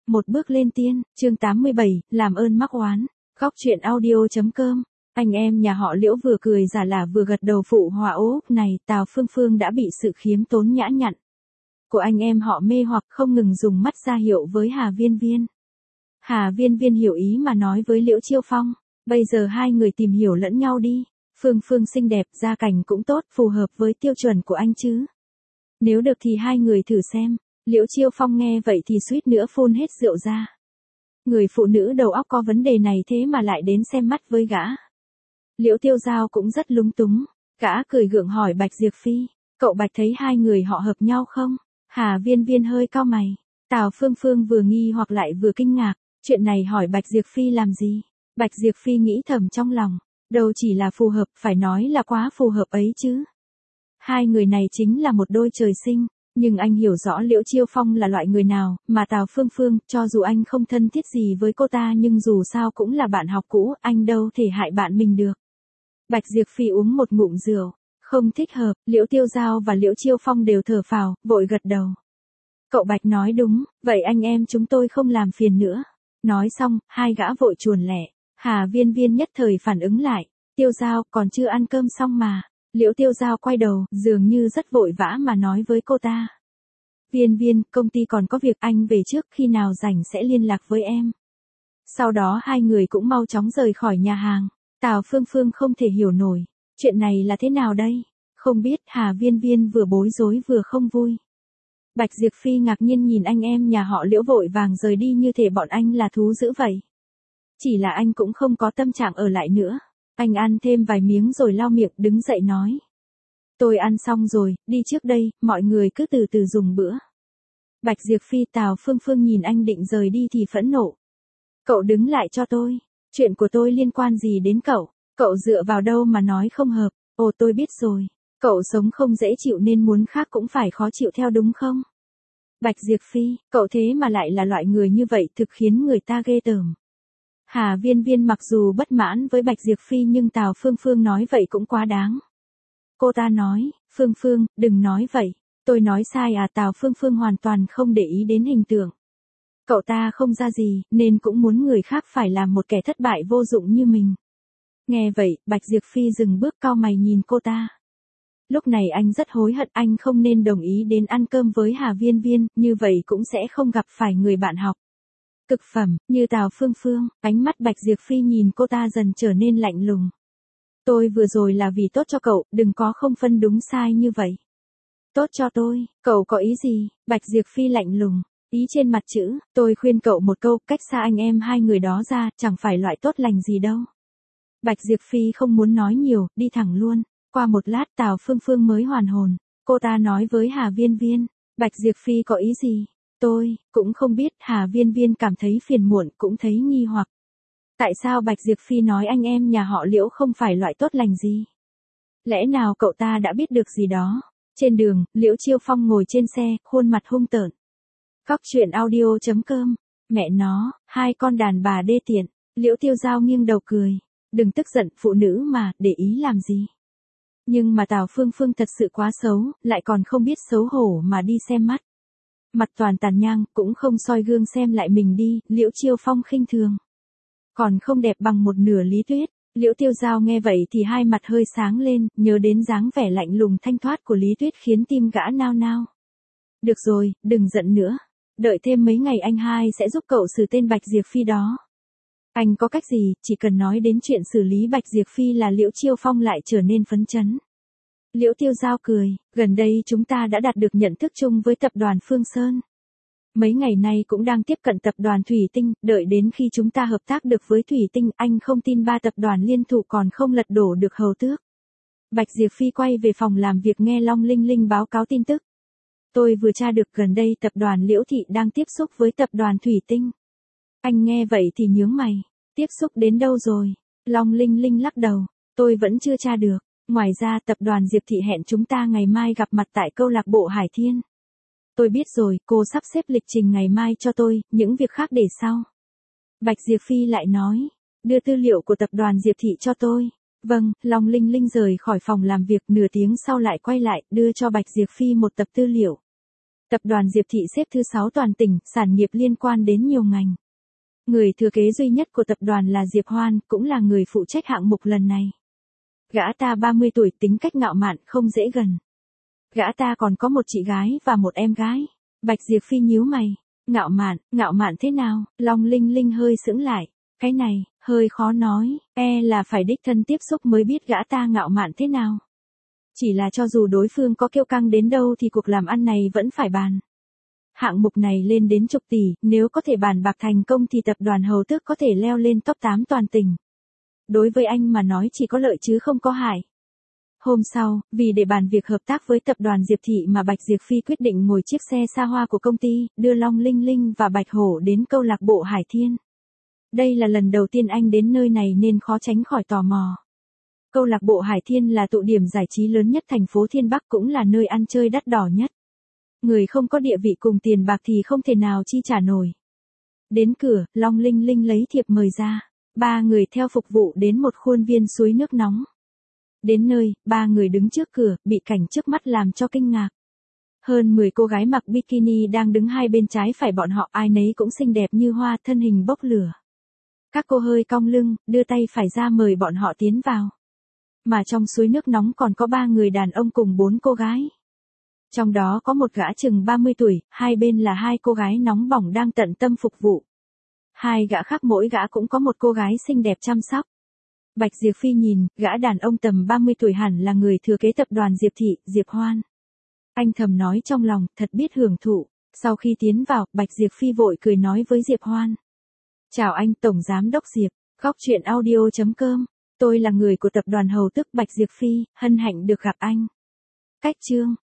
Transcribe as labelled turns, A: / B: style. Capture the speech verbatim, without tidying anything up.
A: Một bước lên tiên, chương tám mươi bảy, làm ơn mắc oán. Góc truyện audio.com. Anh em nhà họ Liễu vừa cười giả lả vừa gật đầu phụ họa. Ố, này, Tào Phương Phương đã bị sự khiếm tốn nhã nhặn của anh em họ mê hoặc, không ngừng dùng mắt ra hiệu với Hà Viên Viên. Hà Viên Viên hiểu ý mà nói với Liễu Chiêu Phong, bây giờ hai người tìm hiểu lẫn nhau đi. Phương Phương xinh đẹp, gia cảnh cũng tốt, phù hợp với tiêu chuẩn của anh chứ. Nếu được thì hai người thử xem. Liễu Chiêu Phong nghe vậy thì suýt nữa phun hết rượu ra. Người phụ nữ đầu óc có vấn đề này thế mà lại đến xem mắt với gã. Liễu Tiêu Giao cũng rất lúng túng. Gã cười gượng hỏi Bạch Diệp Phi, cậu Bạch thấy hai người họ hợp nhau không? Hà Viên Viên hơi cau mày. Tào Phương Phương vừa nghi hoặc lại vừa kinh ngạc. Chuyện này hỏi Bạch Diệp Phi làm gì? Bạch Diệp Phi nghĩ thầm trong lòng. Đâu chỉ là phù hợp, phải nói là quá phù hợp ấy chứ. Hai người này chính là một đôi trời sinh. Nhưng anh hiểu rõ Liễu Chiêu Phong là loại người nào, mà Tào Phương Phương, cho dù anh không thân thiết gì với cô ta nhưng dù sao cũng là bạn học cũ, anh đâu thể hại bạn mình được. Bạch Diệp Phi uống một ngụm rượu, không thích hợp, Liễu Tiêu Giao và Liễu Chiêu Phong đều thở phào, vội gật đầu. Cậu Bạch nói đúng, vậy anh em chúng tôi không làm phiền nữa. Nói xong, hai gã vội chuồn lẻ. Hà Viên Viên nhất thời phản ứng lại, Tiêu Giao còn chưa ăn cơm xong mà. Liễu Tiêu Giao quay đầu, dường như rất vội vã mà nói với cô ta. Viên Viên, công ty còn có việc, anh về trước, khi nào rảnh sẽ liên lạc với em. Sau đó hai người cũng mau chóng rời khỏi nhà hàng. Tào Phương Phương không thể hiểu nổi. Chuyện này là thế nào đây? Không biết. Hà Viên Viên vừa bối rối vừa không vui. Bạch Diệp Phi ngạc nhiên nhìn anh em nhà họ Liễu vội vàng rời đi như thể bọn anh là thú dữ vậy. Chỉ là anh cũng không có tâm trạng ở lại nữa. Anh ăn thêm vài miếng rồi lau miệng đứng dậy nói. Tôi ăn xong rồi, đi trước đây, mọi người cứ từ từ dùng bữa. Bạch Diệp Phi Tào Phương Phương nhìn anh định rời đi thì phẫn nộ. Cậu đứng lại cho tôi, chuyện của tôi liên quan gì đến cậu, cậu dựa vào đâu mà nói không hợp, ồ tôi biết rồi, cậu sống không dễ chịu nên muốn khác cũng phải khó chịu theo đúng không? Bạch Diệp Phi, cậu thế mà lại là loại người như vậy thực khiến người ta ghê tởm. Hà Viên Viên mặc dù bất mãn với Bạch Diệp Phi nhưng Tào Phương Phương nói vậy cũng quá đáng. Cô ta nói, Phương Phương, đừng nói vậy. Tôi nói sai à? Tào Phương Phương hoàn toàn không để ý đến hình tượng. Cậu ta không ra gì, nên cũng muốn người khác phải làm một kẻ thất bại vô dụng như mình. Nghe vậy, Bạch Diệp Phi dừng bước cau mày nhìn cô ta. Lúc này anh rất hối hận, anh không nên đồng ý đến ăn cơm với Hà Viên Viên, như vậy cũng sẽ không gặp phải người bạn học cực phẩm, như Tào Phương Phương. Ánh mắt Bạch Diệp Phi nhìn cô ta dần trở nên lạnh lùng. Tôi vừa rồi là vì tốt cho cậu, đừng có không phân đúng sai như vậy. Tốt cho tôi, cậu có ý gì? Bạch Diệp Phi lạnh lùng, ý trên mặt chữ, tôi khuyên cậu một câu, cách xa anh em hai người đó ra, chẳng phải loại tốt lành gì đâu. Bạch Diệp Phi không muốn nói nhiều, đi thẳng luôn. Qua một lát Tào Phương Phương mới hoàn hồn, cô ta nói với Hà Viên Viên, Bạch Diệp Phi có ý gì? Tôi, cũng không biết. Hà Viên Viên cảm thấy phiền muộn, cũng thấy nghi hoặc. Tại sao Bạch Diệp Phi nói anh em nhà họ Liễu không phải loại tốt lành gì? Lẽ nào cậu ta đã biết được gì đó? Trên đường, Liễu Chiêu Phong ngồi trên xe, khuôn mặt hung tợn. Góc truyện audio.com. Mẹ nó, hai con đàn bà đê tiện. Liễu Tiêu Giao nghiêng đầu cười. Đừng tức giận, phụ nữ mà, để ý làm gì? Nhưng mà Tào Phương Phương thật sự quá xấu, lại còn không biết xấu hổ mà đi xem mắt. Mặt toàn tàn nhang, cũng không soi gương xem lại mình đi, Liễu Chiêu Phong khinh thường. Còn không đẹp bằng một nửa Lý Tuyết. Liễu Tiêu Giao nghe vậy thì hai mặt hơi sáng lên, nhớ đến dáng vẻ lạnh lùng thanh thoát của Lý Tuyết khiến tim gã nao nao. Được rồi, đừng giận nữa. Đợi thêm mấy ngày anh hai sẽ giúp cậu xử tên Bạch Diệp Phi đó. Anh có cách gì, chỉ cần nói đến chuyện xử lý Bạch Diệp Phi là Liễu Chiêu Phong lại trở nên phấn chấn. Liễu Tiêu Giao cười, gần đây chúng ta đã đạt được nhận thức chung với tập đoàn Phương Sơn. Mấy ngày nay cũng đang tiếp cận tập đoàn Thủy Tinh, đợi đến khi chúng ta hợp tác được với Thủy Tinh, anh không tin ba tập đoàn liên thủ còn không lật đổ được hầu tước. Bạch Diệp Phi quay về phòng làm việc nghe Long Linh Linh báo cáo tin tức. Tôi vừa tra được gần đây tập đoàn Liễu Thị đang tiếp xúc với tập đoàn Thủy Tinh. Anh nghe vậy thì nhướng mày, tiếp xúc đến đâu rồi? Long Linh Linh lắc đầu, tôi vẫn chưa tra được. Ngoài ra tập đoàn Diệp Thị hẹn chúng ta ngày mai gặp mặt tại câu lạc bộ Hải Thiên. Tôi biết rồi, cô sắp xếp lịch trình ngày mai cho tôi, những việc khác để sau. Bạch Diệp Phi lại nói, đưa tư liệu của tập đoàn Diệp Thị cho tôi. Vâng, Long Linh Linh rời khỏi phòng làm việc, nửa tiếng sau lại quay lại, đưa cho Bạch Diệp Phi một tập tư liệu. Tập đoàn Diệp Thị xếp thứ sáu toàn tỉnh, sản nghiệp liên quan đến nhiều ngành. Người thừa kế duy nhất của tập đoàn là Diệp Hoan, cũng là người phụ trách hạng mục lần này. Gã ta ba mươi tuổi, tính cách ngạo mạn, không dễ gần. Gã ta còn có một chị gái và một em gái. Bạch Diệp Phi nhíu mày. Ngạo mạn, ngạo mạn thế nào? Long Linh Linh hơi sững lại. Cái này, hơi khó nói, e là phải đích thân tiếp xúc mới biết gã ta ngạo mạn thế nào. Chỉ là cho dù đối phương có kiêu căng đến đâu thì cuộc làm ăn này vẫn phải bàn. Hạng mục này lên đến chục tỷ, nếu có thể bàn bạc thành công thì tập đoàn Hầu Tước có thể leo lên top tám toàn tỉnh. Đối với anh mà nói chỉ có lợi chứ không có hại. Hôm sau, vì để bàn việc hợp tác với tập đoàn Diệp Thị mà Bạch Diệp Phi quyết định ngồi chiếc xe xa hoa của công ty, đưa Long Linh Linh và Bạch Hổ đến câu lạc bộ Hải Thiên. Đây là lần đầu tiên anh đến nơi này nên khó tránh khỏi tò mò. Câu lạc bộ Hải Thiên là tụ điểm giải trí lớn nhất thành phố Thiên Bắc, cũng là nơi ăn chơi đắt đỏ nhất. Người không có địa vị cùng tiền bạc thì không thể nào chi trả nổi. Đến cửa, Long Linh Linh lấy thiệp mời ra. Ba người theo phục vụ đến một khuôn viên suối nước nóng. Đến nơi, ba người đứng trước cửa, bị cảnh trước mắt làm cho kinh ngạc. Hơn mười cô gái mặc bikini đang đứng hai bên trái phải bọn họ, ai nấy cũng xinh đẹp như hoa, thân hình bốc lửa. Các cô hơi cong lưng, đưa tay phải ra mời bọn họ tiến vào. Mà trong suối nước nóng còn có ba người đàn ông cùng bốn cô gái. Trong đó có một gã chừng ba mươi tuổi, hai bên là hai cô gái nóng bỏng đang tận tâm phục vụ. Hai gã khác mỗi gã cũng có một cô gái xinh đẹp chăm sóc. Bạch Diệp Phi nhìn, gã đàn ông tầm ba mươi tuổi hẳn là người thừa kế tập đoàn Diệp Thị, Diệp Hoan. Anh thầm nói trong lòng, thật biết hưởng thụ. Sau khi tiến vào, Bạch Diệp Phi vội cười nói với Diệp Hoan. Chào anh, Tổng Giám đốc Diệp, góc chuyện audio chấm com. Tôi là người của tập đoàn Hầu Tước Bạch Diệp Phi, hân hạnh được gặp anh. Cách chương.